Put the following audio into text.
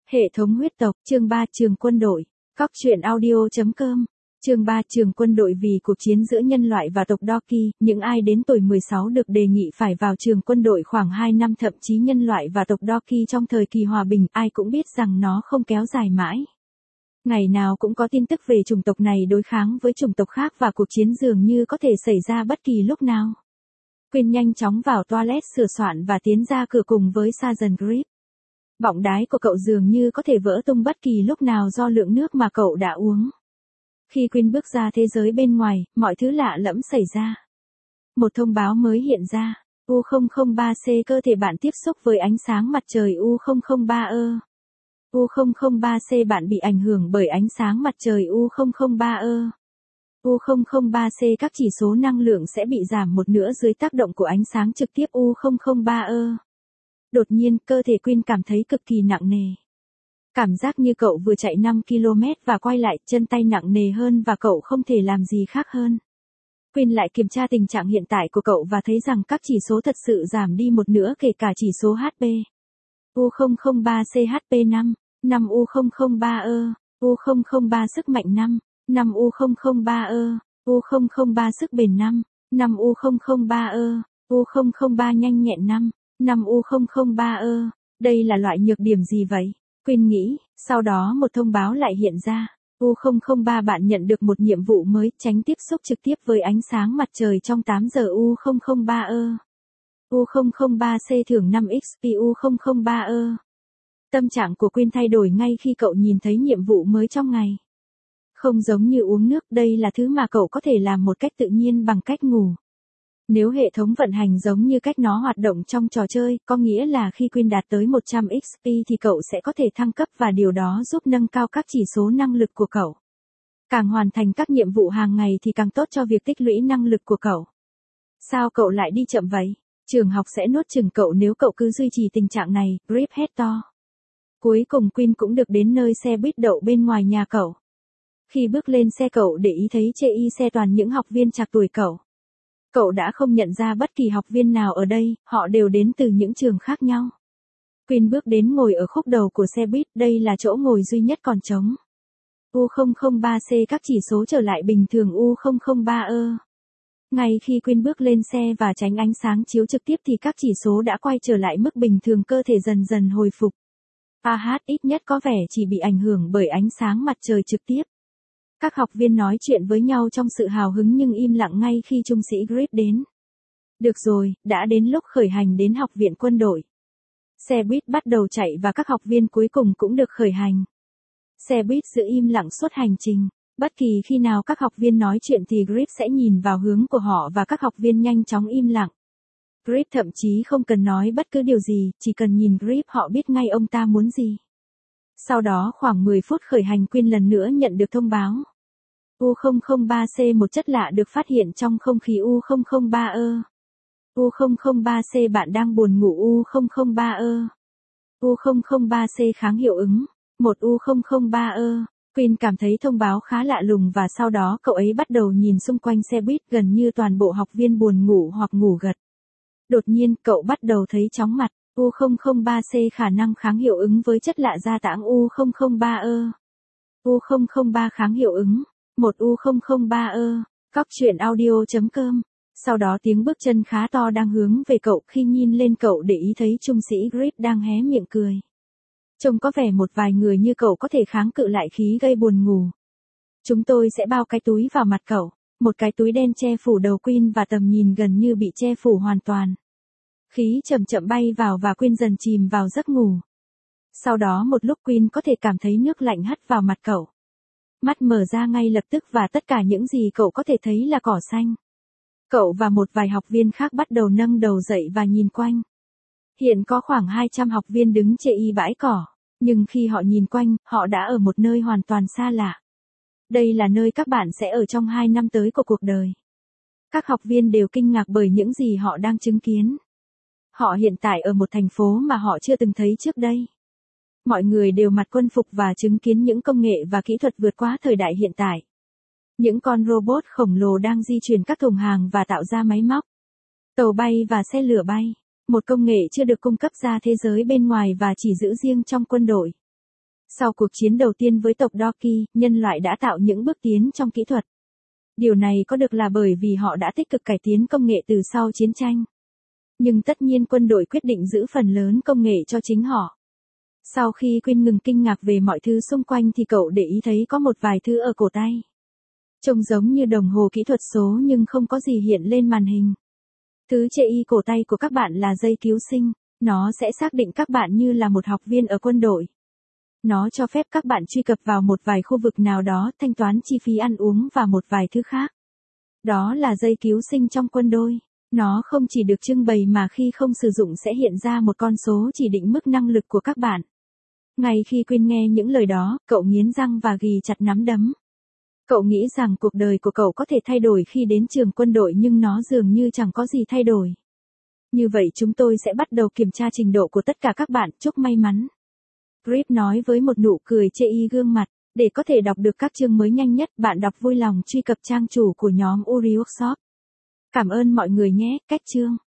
Hệ thống huyết tộc, chương 3 trường quân đội. Cóc truyện audio.com. Chương 3 trường quân đội. Vì cuộc chiến giữa nhân loại và tộc Doki, những ai đến tuổi 16 được đề nghị phải vào trường quân đội khoảng 2 năm, thậm chí nhân loại và tộc Doki trong thời kỳ hòa bình, ai cũng biết rằng nó không kéo dài mãi. Ngày nào cũng có tin tức về chủng tộc này đối kháng với chủng tộc khác và cuộc chiến dường như có thể xảy ra bất kỳ lúc nào. Quinn nhanh chóng vào toilet sửa soạn và tiến ra cửa cùng với Sergeant Grip. Bọng đái của cậu dường như có thể vỡ tung bất kỳ lúc nào do lượng nước mà cậu đã uống. Khi Quinn bước ra thế giới bên ngoài, mọi thứ lạ lẫm xảy ra. Một thông báo mới hiện ra. U003C, cơ thể bạn tiếp xúc với ánh sáng mặt trời. U003E. U003C, bạn bị ảnh hưởng bởi ánh sáng mặt trời. U003E. U003C, các chỉ số năng lượng sẽ bị giảm một nửa dưới tác động của ánh sáng trực tiếp. U003E. Đột nhiên, cơ thể Quinn cảm thấy cực kỳ nặng nề. Cảm giác như cậu vừa chạy 5 km và quay lại, chân tay nặng nề hơn và cậu không thể làm gì khác hơn. Quinn lại kiểm tra tình trạng hiện tại của cậu và thấy rằng các chỉ số thật sự giảm đi một nửa, kể cả chỉ số HP. U003C HP 5, 5 U003E, U003 sức mạnh 5, 5 U003E, U003 sức bền 5, 5 U003E, U003 nhanh nhẹn 5, 5 U003E. Đây là loại nhược điểm gì vậy? Quinn nghĩ, sau đó một thông báo lại hiện ra. U003, bạn nhận được một nhiệm vụ mới, tránh tiếp xúc trực tiếp với ánh sáng mặt trời trong 8 giờ. U003E. U003C thưởng 5 XP. U003E. Tâm trạng của Quinn thay đổi ngay khi cậu nhìn thấy nhiệm vụ mới trong ngày. Không giống như uống nước, đây là thứ mà cậu có thể làm một cách tự nhiên bằng cách ngủ. Nếu hệ thống vận hành giống như cách nó hoạt động trong trò chơi, có nghĩa là khi Quinn đạt tới 100 XP thì cậu sẽ có thể thăng cấp và điều đó giúp nâng cao các chỉ số năng lực của cậu. Càng hoàn thành các nhiệm vụ hàng ngày thì càng tốt cho việc tích lũy năng lực của cậu. Sao cậu lại đi chậm vậy? Trường học sẽ nuốt chửng cậu nếu cậu cứ duy trì tình trạng này, Grip hét to. Cuối cùng Quinn cũng được đến nơi xe buýt đậu bên ngoài nhà cậu. Khi bước lên xe, cậu để ý thấy trên xe toàn những học viên trạc tuổi cậu. Cậu đã không nhận ra bất kỳ học viên nào ở đây, họ đều đến từ những trường khác nhau. Quinn bước đến ngồi ở khúc đầu của xe buýt, đây là chỗ ngồi duy nhất còn trống. U003C, các chỉ số trở lại bình thường. U003E. Ngay khi Quinn bước lên xe và tránh ánh sáng chiếu trực tiếp thì các chỉ số đã quay trở lại mức bình thường, cơ thể dần dần hồi phục. ít nhất có vẻ chỉ bị ảnh hưởng bởi ánh sáng mặt trời trực tiếp. Các học viên nói chuyện với nhau trong sự hào hứng nhưng im lặng ngay khi trung sĩ Grip đến. Được rồi, đã đến lúc khởi hành đến học viện quân đội. Xe buýt bắt đầu chạy và các học viên cuối cùng cũng được khởi hành. Xe buýt giữ im lặng suốt hành trình. Bất kỳ khi nào các học viên nói chuyện thì Grip sẽ nhìn vào hướng của họ và các học viên nhanh chóng im lặng. Grip thậm chí không cần nói bất cứ điều gì, chỉ cần nhìn Grip họ biết ngay ông ta muốn gì. Sau đó khoảng 10 phút khởi hành, Quinn lần nữa nhận được thông báo. U003C, một chất lạ được phát hiện trong không khí. U003E. U003C, bạn đang buồn ngủ. U003E. U003C kháng hiệu ứng. 1 U003E. Quinn cảm thấy thông báo khá lạ lùng và sau đó cậu ấy bắt đầu nhìn xung quanh xe buýt, gần như toàn bộ học viên buồn ngủ hoặc ngủ gật. Đột nhiên, cậu bắt đầu thấy chóng mặt. U003C khả năng kháng hiệu ứng với chất lạ gia tảng. U003E. U003 kháng hiệu ứng. 1 U003E. Cóc truyện audio.com. Sau đó tiếng bước chân khá to đang hướng về cậu. Khi nhìn lên, cậu để ý thấy trung sĩ Grip đang hé miệng cười. Trông có vẻ một vài người như cậu có thể kháng cự lại khí gây buồn ngủ. Chúng tôi sẽ bao cái túi vào mặt cậu. Một cái túi đen che phủ đầu Quinn và tầm nhìn gần như bị che phủ hoàn toàn. Khí chậm chậm bay vào và Quinn dần chìm vào giấc ngủ. Sau đó một lúc, Quinn có thể cảm thấy nước lạnh hắt vào mặt cậu. Mắt mở ra ngay lập tức và tất cả những gì cậu có thể thấy là cỏ xanh. Cậu và một vài học viên khác bắt đầu nâng đầu dậy và nhìn quanh. Hiện có khoảng 200 học viên đứng trên bãi cỏ, nhưng khi họ nhìn quanh, họ đã ở một nơi hoàn toàn xa lạ. Đây là nơi các bạn sẽ ở trong 2 năm tới của cuộc đời. Các học viên đều kinh ngạc bởi những gì họ đang chứng kiến. Họ hiện tại ở một thành phố mà họ chưa từng thấy trước đây. Mọi người đều mặc quân phục và chứng kiến những công nghệ và kỹ thuật vượt quá thời đại hiện tại. Những con robot khổng lồ đang di chuyển các thùng hàng và tạo ra máy móc, tàu bay và xe lửa bay. Một công nghệ chưa được cung cấp ra thế giới bên ngoài và chỉ giữ riêng trong quân đội. Sau cuộc chiến đầu tiên với tộc Doki, nhân loại đã tạo những bước tiến trong kỹ thuật. Điều này có được là bởi vì họ đã tích cực cải tiến công nghệ từ sau chiến tranh. Nhưng tất nhiên quân đội quyết định giữ phần lớn công nghệ cho chính họ. Sau khi Quinn ngừng kinh ngạc về mọi thứ xung quanh thì cậu để ý thấy có một vài thứ ở cổ tay. Trông giống như đồng hồ kỹ thuật số nhưng không có gì hiện lên màn hình. Thứ chê y cổ tay của các bạn là dây cứu sinh. Nó sẽ xác định các bạn như là một học viên ở quân đội. Nó cho phép các bạn truy cập vào một vài khu vực nào đó, thanh toán chi phí ăn uống và một vài thứ khác. Đó là dây cứu sinh trong quân đội. Nó không chỉ được trưng bày mà khi không sử dụng sẽ hiện ra một con số chỉ định mức năng lực của các bạn. Ngay khi Quinn nghe những lời đó, cậu nghiến răng và ghì chặt nắm đấm. Cậu nghĩ rằng cuộc đời của cậu có thể thay đổi khi đến trường quân đội nhưng nó dường như chẳng có gì thay đổi. Như vậy chúng tôi sẽ bắt đầu kiểm tra trình độ của tất cả các bạn, chúc may mắn. Grip nói với một nụ cười chê y gương mặt, để có thể đọc được các chương mới nhanh nhất, bạn đọc vui lòng truy cập trang chủ của nhóm Uri Workshop. Cảm ơn mọi người nhé, cách chương.